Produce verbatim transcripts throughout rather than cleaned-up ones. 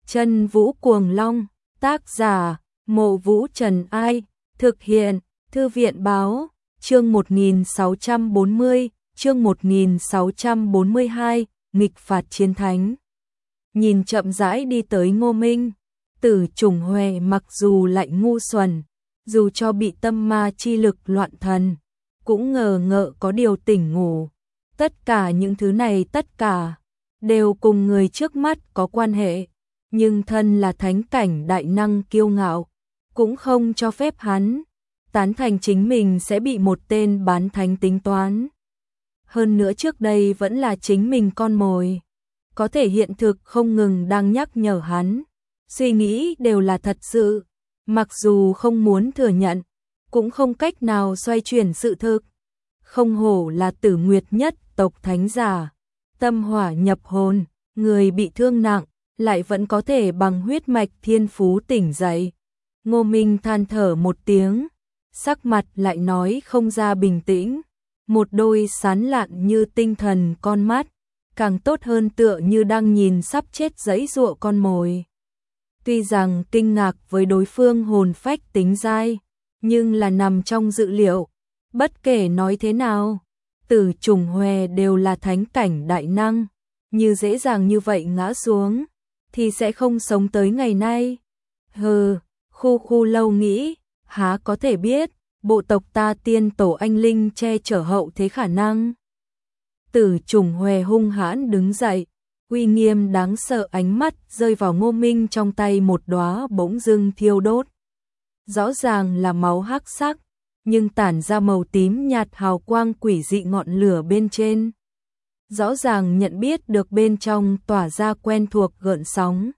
Chân Vũ Cuồng Long, tác giả, Mộ Vũ Trần Ai, thực hiện, Thư viện Báo, chương một nghìn sáu trăm bốn mươi, chương một nghìn sáu trăm bốn mươi hai, nghịch phạt chiến thánh. Nhìn chậm rãi đi tới Ngô Minh, Tử Trùng Huệ mặc dù lại ngu xuẩn, dù cho bị tâm ma chi lực loạn thần, cũng ngờ ngợ có điều tỉnh ngủ. Tất cả những thứ này tất cả đều cùng người trước mắt có quan hệ, nhưng thân là thánh cảnh đại năng kiêu ngạo, cũng không cho phép hắn tán thành chính mình sẽ bị một tên bán thánh tính toán. Hơn nữa trước đây vẫn là chính mình con mồi, có thể hiện thực không ngừng đang nhắc nhở hắn, suy nghĩ đều là thật sự, mặc dù không muốn thừa nhận, cũng không cách nào xoay chuyển sự thực. Không hổ là Tử Nguyệt nhất tộc thánh giả, tâm hỏa nhập hồn, người bị thương nặng, lại vẫn có thể bằng huyết mạch thiên phú tỉnh dậy. Ngô Minh than thở một tiếng, sắc mặt lại nói không ra bình tĩnh, một đôi sán lạn như tinh thần con mắt, càng tốt hơn tựa như đang nhìn sắp chết giãy giụa con mồi. Tuy rằng kinh ngạc với đối phương hồn phách tính dai, nhưng là nằm trong dự liệu, bất kể nói thế nào, Tử Trùng Huệ đều là thánh cảnh đại năng, như dễ dàng như vậy ngã xuống, thì sẽ không sống tới ngày nay. Hừ, khu khu lâu nghĩ, há có thể biết, bộ tộc ta tiên tổ anh linh che chở hậu thế khả năng. Tử Trùng Huệ hung hãn đứng dậy, uy nghiêm đáng sợ ánh mắt rơi vào Ngô Minh trong tay một đóa bỗng dưng thiêu đốt. Rõ ràng là máu hắc sắc, nhưng tản ra màu tím nhạt hào quang quỷ dị ngọn lửa bên trên. Rõ ràng nhận biết được bên trong tỏa ra quen thuộc gợn sóng.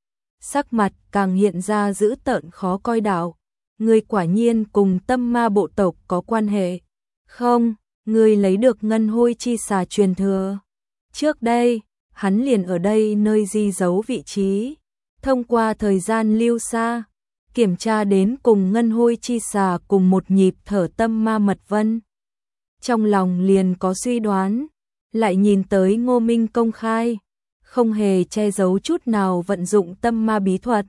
Sắc mặt càng hiện ra dữ tợn khó coi đạo. Người quả nhiên cùng tâm ma bộ tộc có quan hệ. Không, người lấy được ngân hôi chi xà truyền thừa. Trước đây, hắn liền ở đây nơi di giấu vị trí. Thông qua thời gian lưu xa, kiểm tra đến cùng ngân hôi chi xà cùng một nhịp thở tâm ma mật vân. Trong lòng liền có suy đoán, lại nhìn tới Ngô Minh công khai, không hề che giấu chút nào vận dụng tâm ma bí thuật.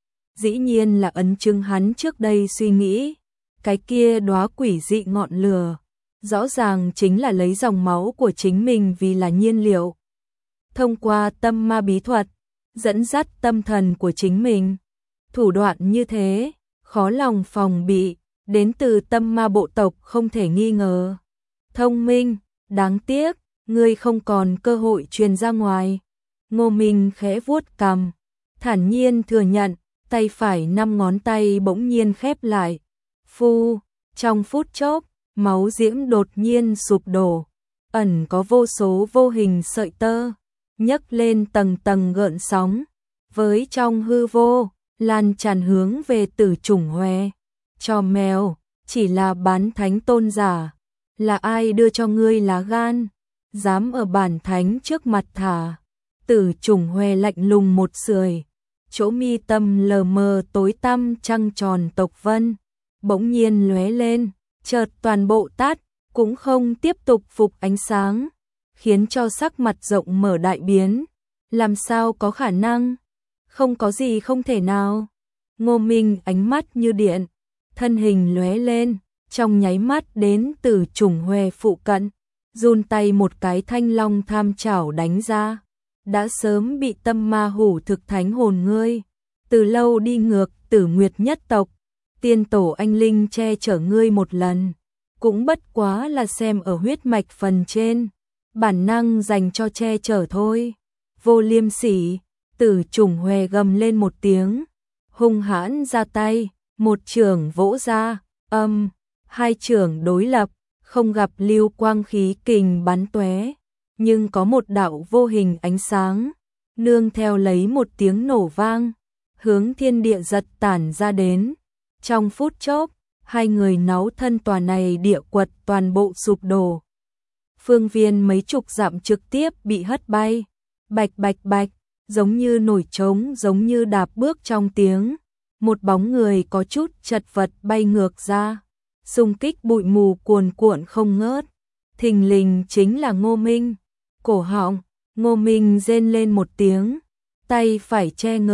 Dĩ nhiên là ấn chứng hắn trước đây suy nghĩ, cái kia đóa quỷ dị ngọn lửa, rõ ràng chính là lấy dòng máu của chính mình vì là nhiên liệu. Thông qua tâm ma bí thuật, dẫn dắt tâm thần của chính mình. Thủ đoạn như thế, khó lòng phòng bị, đến từ tâm ma bộ tộc không thể nghi ngờ. Thông minh, đáng tiếc, ngươi không còn cơ hội truyền ra ngoài. Ngô Minh khẽ vuốt cằm, thản nhiên thừa nhận, tay phải năm ngón tay bỗng nhiên khép lại. Phu, trong phút chốc, máu diễm đột nhiên sụp đổ, ẩn có vô số vô hình sợi tơ, nhấc lên tầng tầng gợn sóng, với trong hư vô, lan tràn hướng về Tử Trùng Huệ. Cho mèo, chỉ là bán thánh tôn giả, là ai đưa cho ngươi lá gan, dám ở bản thánh trước mặt thả. Tử Trùng Huệ lạnh lùng một sưởi, chỗ mi tâm lờ mờ tối tăm trăng tròn tộc vân, bỗng nhiên lóe lên, chợt toàn bộ tắt, cũng không tiếp tục phục ánh sáng, khiến cho sắc mặt rộng mở đại biến. Làm sao có khả năng? Không có gì không thể nào. Ngô Minh ánh mắt như điện, thân hình lóe lên, trong nháy mắt đến Tử Trùng Huệ phụ cận, run tay một cái thanh long tham chảo đánh ra. Đã sớm bị tâm ma hủ thực thánh hồn ngươi, từ lâu đi ngược Tử Nguyệt nhất tộc, tiên tổ anh linh che chở ngươi một lần, cũng bất quá là xem ở huyết mạch phần trên, bản năng dành cho che chở thôi. Vô liêm sỉ, Tử Trùng Huệ gầm lên một tiếng, hung hãn ra tay, một chưởng vỗ ra, âm, hai chưởng đối lập, không gặp lưu quang khí kình bắn tóe, nhưng có một đạo vô hình ánh sáng, nương theo lấy một tiếng nổ vang, hướng thiên địa giật tản ra đến. Trong phút chốc, hai người náu thân tòa này địa quật toàn bộ sụp đổ. Phương viên mấy chục dặm trực tiếp bị hất bay, bạch bạch bạch, giống như nổi trống, giống như đạp bước trong tiếng. Một bóng người có chút chật vật bay ngược ra, xung kích bụi mù cuồn cuộn không ngớt. Thình lình chính là Ngô Minh. Cổ họng, Ngô Minh rên lên một tiếng, tay phải che ngực,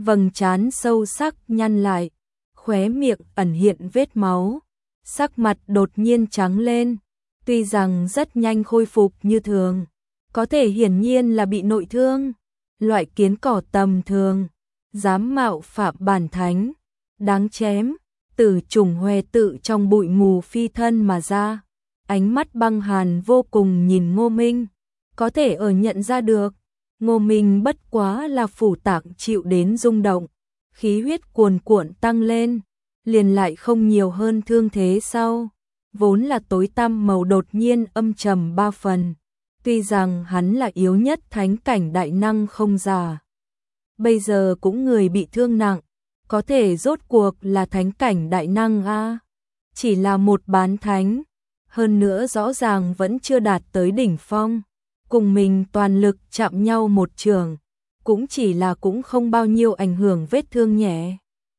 vầng trán sâu sắc nhăn lại, khóe miệng ẩn hiện vết máu, sắc mặt đột nhiên trắng lên, tuy rằng rất nhanh khôi phục như thường, có thể hiển nhiên là bị nội thương, loại kiến cỏ tầm thường, dám mạo phạm bản thánh, đáng chém. Tử Trùng Hoè tự trong bụi mù phi thân mà ra, ánh mắt băng hàn vô cùng nhìn Ngô Minh, có thể ở nhận ra được, Ngô Minh bất quá là phủ tạng chịu đến rung động, khí huyết cuồn cuộn tăng lên, liền lại không nhiều hơn thương thế sau, vốn là tối tăm màu đột nhiên âm trầm ba phần, tuy rằng hắn là yếu nhất thánh cảnh đại năng không già, bây giờ cũng người bị thương nặng, có thể rốt cuộc là thánh cảnh đại năng a, chỉ là một bán thánh, hơn nữa rõ ràng vẫn chưa đạt tới đỉnh phong, cùng mình toàn lực chạm nhau một trường, cũng chỉ là cũng không bao nhiêu ảnh hưởng vết thương nhẹ.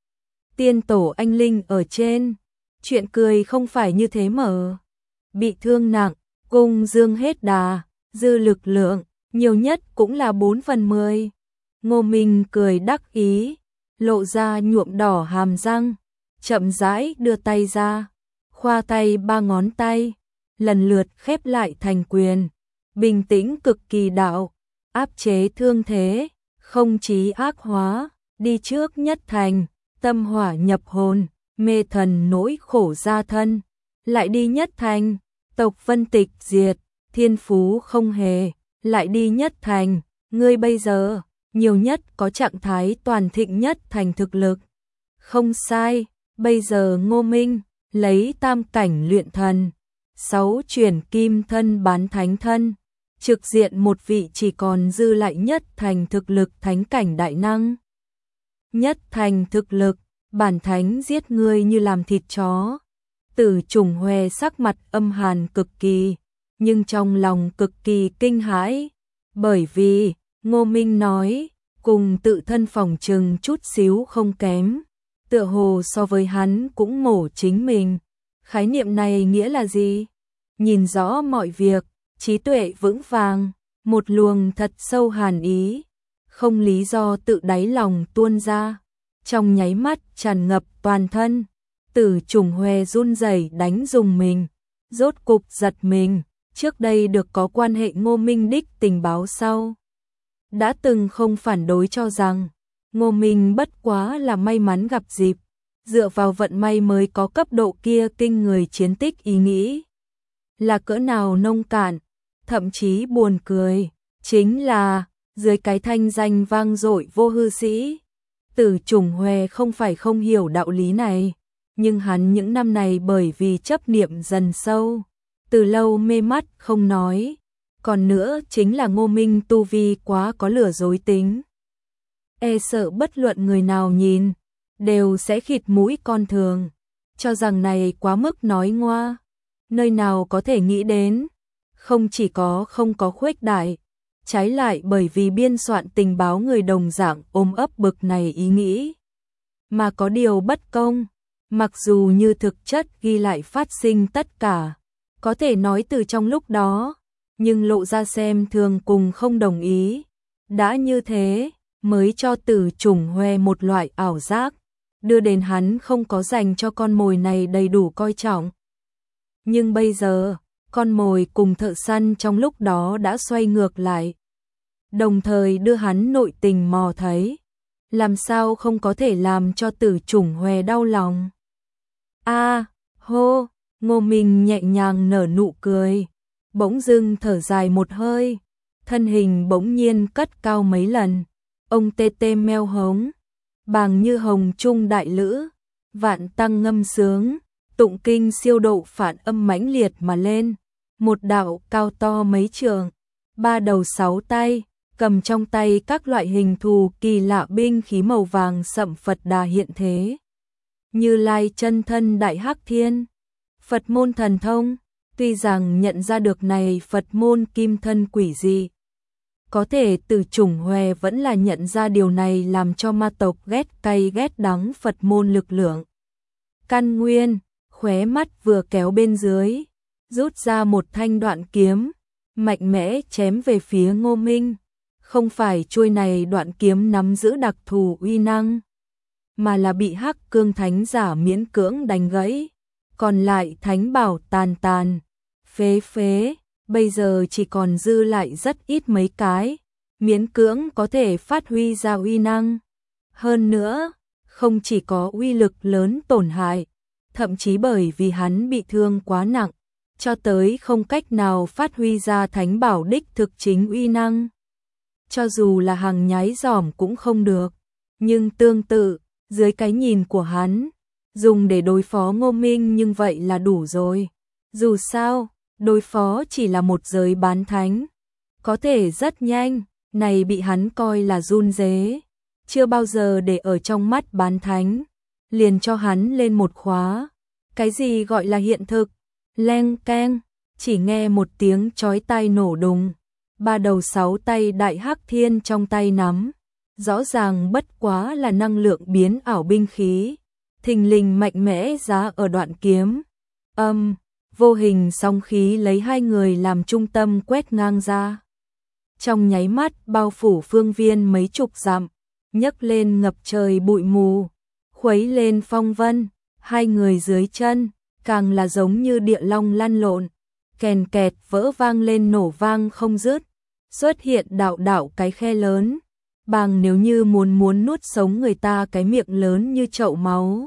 Tiên tổ anh linh ở trên, chuyện cười không phải như thế mở, bị thương nặng, cung dương hết đà, dư lực lượng, nhiều nhất cũng là bốn phần mười. Ngô Minh cười đắc ý, lộ ra nhuộm đỏ hàm răng, chậm rãi đưa tay ra, khoa tay ba ngón tay, lần lượt khép lại thành quyền, bình tĩnh cực kỳ đạo, áp chế thương thế, không chí ác hóa, đi trước nhất thành, tâm hỏa nhập hồn, mê thần nỗi khổ ra thân, lại đi nhất thành, tộc vân tịch diệt, thiên phú không hề, lại đi nhất thành, ngươi bây giờ nhiều nhất có trạng thái toàn thịnh nhất thành thực lực. Không sai, bây giờ Ngô Minh lấy tam cảnh luyện thần, sáu chuyển kim thân bán thánh thân, trực diện một vị chỉ còn dư lại nhất thành thực lực thánh cảnh đại năng. Nhất thành thực lực, bản thánh giết ngươi như làm thịt chó. Tử Trùng Hoè sắc mặt âm hàn cực kỳ, nhưng trong lòng cực kỳ kinh hãi, bởi vì Ngô Minh nói, cùng tự thân phòng trừng chút xíu không kém, tựa hồ so với hắn cũng mổ chính mình. Khái niệm này nghĩa là gì? Nhìn rõ mọi việc, trí tuệ vững vàng, một luồng thật sâu hàn ý, không lý do tự đáy lòng tuôn ra, trong nháy mắt tràn ngập toàn thân. Tử Trùng Hoè run rẩy đánh dùng mình, rốt cục giật mình, trước đây được có quan hệ Ngô Minh đích tình báo sau. Đã từng không phản đối cho rằng, Ngô Minh bất quá là may mắn gặp dịp, dựa vào vận may mới có cấp độ kia kinh người chiến tích ý nghĩ. Là cỡ nào nông cạn, thậm chí buồn cười, chính là, dưới cái thanh danh vang dội vô hư sĩ, Tử Trùng Hoè không phải không hiểu đạo lý này, nhưng hắn những năm này bởi vì chấp niệm dần sâu, từ lâu mê mắt không nói, còn nữa chính là Ngô Minh tu vi quá có lừa dối tính. E sợ bất luận người nào nhìn, đều sẽ khịt mũi con thường, cho rằng này quá mức nói ngoa, nơi nào có thể nghĩ đến, không chỉ có không có khuếch đại, trái lại bởi vì biên soạn tình báo người đồng dạng ôm ấp bực này ý nghĩ, mà có điều bất công, mặc dù như thực chất ghi lại phát sinh tất cả, có thể nói từ trong lúc đó, nhưng lộ ra xem thường cùng không đồng ý, đã như thế mới cho Tử Trùng Hoè một loại ảo giác, đưa đến hắn không có dành cho con mồi này đầy đủ coi trọng. Nhưng bây giờ, con mồi cùng thợ săn trong lúc đó đã xoay ngược lại, đồng thời đưa hắn nội tình mò thấy, làm sao không có thể làm cho Tử Trùng Hoè đau lòng. A, hô, Ngô Minh nhẹ nhàng nở nụ cười, bỗng dưng thở dài một hơi, thân hình bỗng nhiên cất cao mấy lần, ông tê tê meo hống, bàng như hồng trung đại lữ, vạn tăng ngâm sướng, tụng kinh siêu độ phản âm mãnh liệt mà lên, một đạo cao to mấy trường, ba đầu sáu tay, cầm trong tay các loại hình thù kỳ lạ binh khí màu vàng sậm Phật Đà hiện thế. Như Lai chân thân Đại Hắc Thiên, Phật môn thần thông, tuy rằng nhận ra được này Phật môn kim thân quỷ dị, có thể Tử Trùng Hoè vẫn là nhận ra điều này làm cho ma tộc ghét cay ghét đắng Phật môn lực lượng. Căn nguyên, khóe mắt vừa kéo bên dưới, rút ra một thanh đoạn kiếm, mạnh mẽ chém về phía Ngô Minh. không phải chuôi này đoạn kiếm nắm giữ đặc thù uy năng, mà là bị Hắc Cương Thánh giả miễn cưỡng đánh gãy, còn lại thánh bảo tàn tàn, phế phế, bây giờ chỉ còn dư lại rất ít mấy cái, miễn cưỡng có thể phát huy ra uy năng. Hơn nữa, không chỉ có uy lực lớn tổn hại, thậm chí bởi vì hắn bị thương quá nặng, cho tới không cách nào phát huy ra thánh bảo đích thực chính uy năng. Cho dù là hàng nhái giỏm cũng không được, nhưng tương tự, dưới cái nhìn của hắn, dùng để đối phó Ngô Minh nhưng vậy là đủ rồi. Dù sao, đối phó chỉ là một giới bán thánh, có thể rất nhanh, này bị hắn coi là run rế, chưa bao giờ để ở trong mắt bán thánh, liền cho hắn lên một khóa. Cái gì gọi là hiện thực? Leng keng, chỉ nghe một tiếng chói tai nổ đùng, ba đầu sáu tay đại hắc thiên trong tay nắm, rõ ràng bất quá là năng lượng biến ảo binh khí, thình lình mạnh mẽ giá ở đoạn kiếm. Âm, um, vô hình song khí lấy hai người làm trung tâm quét ngang ra. Trong nháy mắt bao phủ phương viên mấy chục dặm, nhấc lên ngập trời bụi mù, khuấy lên phong vân, hai người dưới chân, càng là giống như địa long lăn lộn, kèn kẹt vỡ vang lên nổ vang không dứt, xuất hiện đạo đạo cái khe lớn, bằng nếu như muốn muốn nuốt sống người ta cái miệng lớn như chậu máu.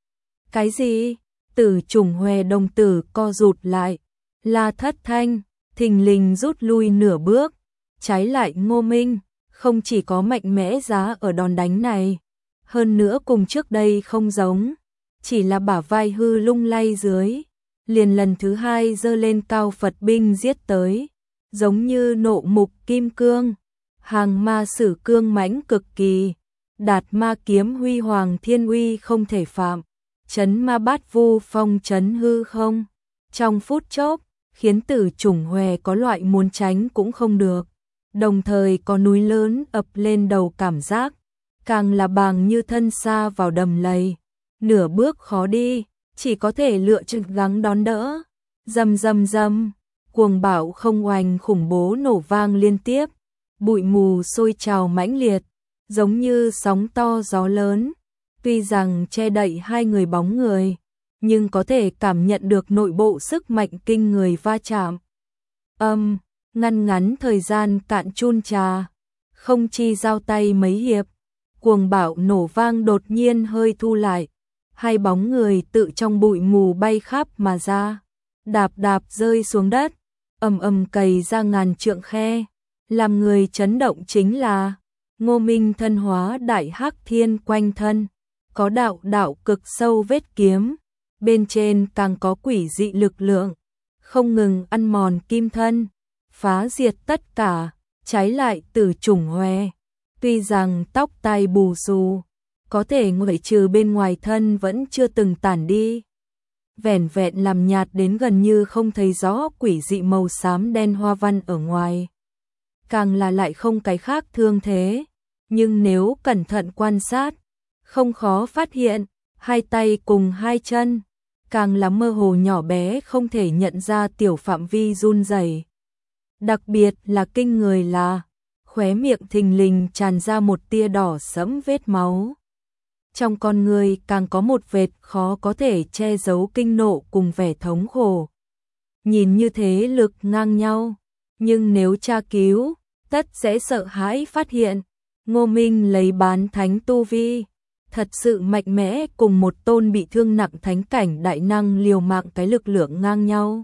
Cái gì? Tử Trùng Hòe đồng tử co rụt lại, La Thất Thanh, thình lình rút lui nửa bước, trái lại Ngô Minh, không chỉ có mạnh mẽ giá ở đòn đánh này, hơn nữa cùng trước đây không giống, chỉ là bả vai hư lung lay dưới, liền lần thứ hai giơ lên cao Phật binh giết tới, giống như nộ mục kim cương, hàng ma sử cương mãnh cực kỳ, đạt ma kiếm huy hoàng thiên uy không thể phạm, chấn ma bát vu phong chấn hư không, trong phút chốc, khiến Tử Trùng Hòe có loại muốn tránh cũng không được, đồng thời có núi lớn ập lên đầu cảm giác, càng là bàng như thân xa vào đầm lầy, nửa bước khó đi, chỉ có thể lựa chọn gắng đón đỡ. Rầm rầm rầm, cuồng bạo không oanh khủng bố nổ vang liên tiếp, bụi mù sôi trào mãnh liệt, giống như sóng to gió lớn, tuy rằng che đậy hai người bóng người, nhưng có thể cảm nhận được nội bộ sức mạnh kinh người va chạm. Âm, um, ngăn ngắn thời gian cạn chun trà, không chi giao tay mấy hiệp, cuồng bạo nổ vang đột nhiên hơi thu lại, hai bóng người tự trong bụi mù bay khắp mà ra, đạp đạp rơi xuống đất, ầm ầm cày ra ngàn trượng khe, làm người chấn động chính là Ngô Minh thân hóa đại hắc thiên quanh thân, có đạo đạo cực sâu vết kiếm, bên trên càng có quỷ dị lực lượng, không ngừng ăn mòn kim thân, phá diệt tất cả, trái lại Tử Trùng Hòe, tuy rằng tóc tai bù xù, có thể ngoại trừ bên ngoài thân vẫn chưa từng tản đi, vẻn vẹn làm nhạt đến gần như không thấy rõ quỷ dị màu xám đen hoa văn ở ngoài, càng là lại không cái khác thương thế, nhưng nếu cẩn thận quan sát, không khó phát hiện, hai tay cùng hai chân, càng là mơ hồ nhỏ bé không thể nhận ra tiểu phạm vi run rẩy. Đặc biệt là kinh người là, khóe miệng thình lình tràn ra một tia đỏ sẫm vết máu. Trong con người càng có một vệt khó có thể che giấu kinh nộ cùng vẻ thống khổ. Nhìn như thế lực ngang nhau, nhưng nếu tra cứu, tất sẽ sợ hãi phát hiện, Ngô Minh lấy bán thánh tu vi, thật sự mạnh mẽ cùng một tôn bị thương nặng thánh cảnh đại năng liều mạng cái lực lượng ngang nhau.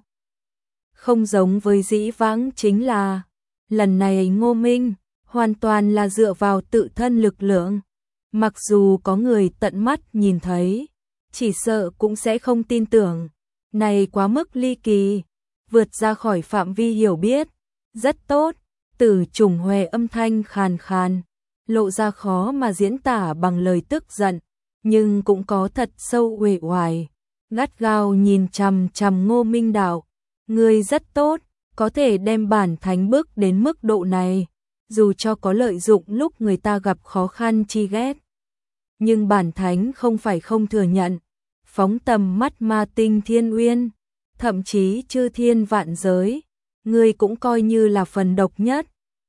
Không giống với dĩ vãng chính là, lần này Ngô Minh hoàn toàn là dựa vào tự thân lực lượng, mặc dù có người tận mắt nhìn thấy, chỉ sợ cũng sẽ không tin tưởng, này quá mức ly kỳ, vượt ra khỏi phạm vi hiểu biết, rất tốt. Tử Trùng Hòe âm thanh khàn khàn, lộ ra khó mà diễn tả bằng lời tức giận, nhưng cũng có thật sâu uể oải, gắt gao nhìn chằm chằm Ngô Minh đạo, ngươi rất tốt, có thể đem bản thánh bước đến mức độ này, dù cho có lợi dụng lúc người ta gặp khó khăn chi ghét. Nhưng bản thánh không phải không thừa nhận, phóng tầm mắt ma tinh thiên uyên, thậm chí chư thiên vạn giới, ngươi cũng coi như là phần độc nhất,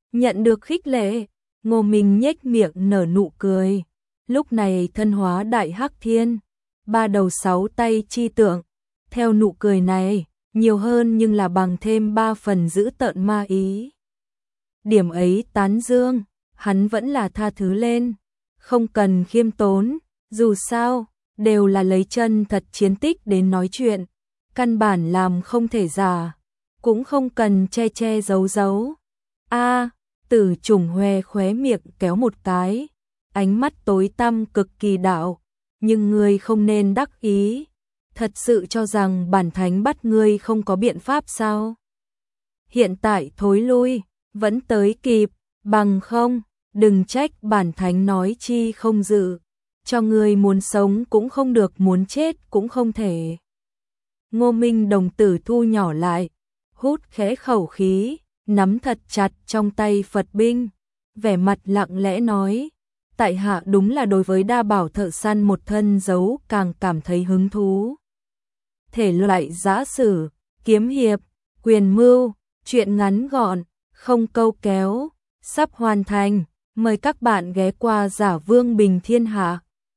Nhận được khích lệ, Ngô Minh nhếch miệng nở nụ cười. Lúc này thân hóa đại hắc thiên, ba đầu sáu tay chi tượng. Theo nụ cười này, nhiều hơn nhưng là bằng thêm ba phần dữ tợn ma ý. Điểm ấy tán dương, hắn vẫn là tha thứ lên. Không cần khiêm tốn, dù sao, đều là lấy chân thật chiến tích đến nói chuyện. Căn bản làm không thể giả, cũng không cần che che giấu giấu. A, Tử Trùng hoe khóe miệng kéo một cái, ánh mắt tối tăm cực kỳ đạo, nhưng ngươi không nên đắc ý. Thật sự cho rằng bản thánh bắt ngươi không có biện pháp sao? Hiện tại thối lui, vẫn tới kịp, bằng không, đừng trách bản thánh nói chi không dự. Cho ngươi muốn sống cũng không được, muốn chết cũng không thể. Ngô Minh đồng tử thu nhỏ lại, hút khẽ khẩu khí, nắm thật chặt trong tay Phật binh, vẻ mặt lặng lẽ nói, tại hạ đúng là đối với đa bảo thợ săn một thân giấu càng cảm thấy hứng thú. Thể loại giã sử, kiếm hiệp, quyền mưu, truyện ngắn gọn, không câu kéo, sắp hoàn thành, mời các bạn ghé qua Giả Vương Bình Thiên Hạ.